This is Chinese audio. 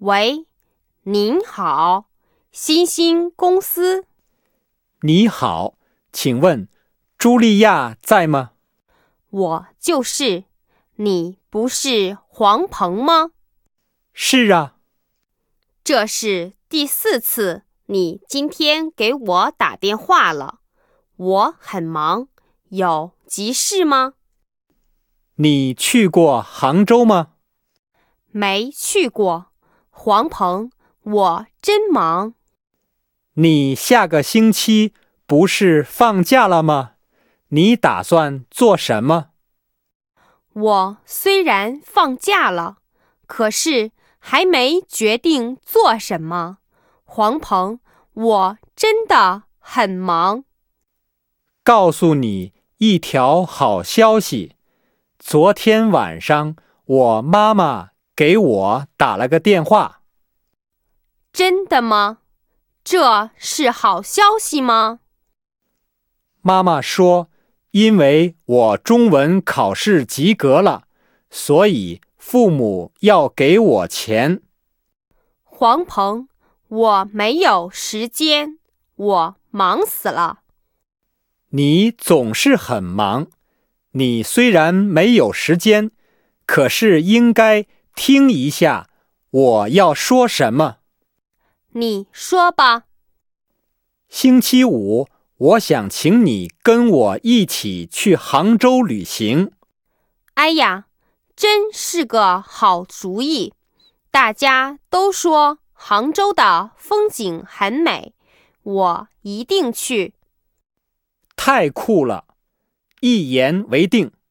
喂，您好，新兴公司。 你好，请问茱莉亚在吗？ 我就是，你不是黄鹏吗？ 是啊。 这是第4次你今天给我打电话了，我很忙，有急事吗？ 你去过杭州吗？ 没去过，黄鹏，我真忙。 你下个星期不是放假了吗？你打算做什么？ 我虽然放假了，可是还没决定做什么。黄鹏，我真的很忙。 告诉你一条好消息，昨天晚上我妈妈给我打了个电话。 真的吗？这是好消息吗？ 妈妈说，因为我中文考试及格了，所以父母要给我钱。 黄鹏，我没有时间，我忙死了。 你总是很忙，你虽然没有时间，可是应该听一下我要说什么。 你说吧。 星期五，我想请你跟我一起去杭州旅行。 哎呀，真是个好主意。大家都说杭州的风景很美，我一定去。 太酷了，一言为定。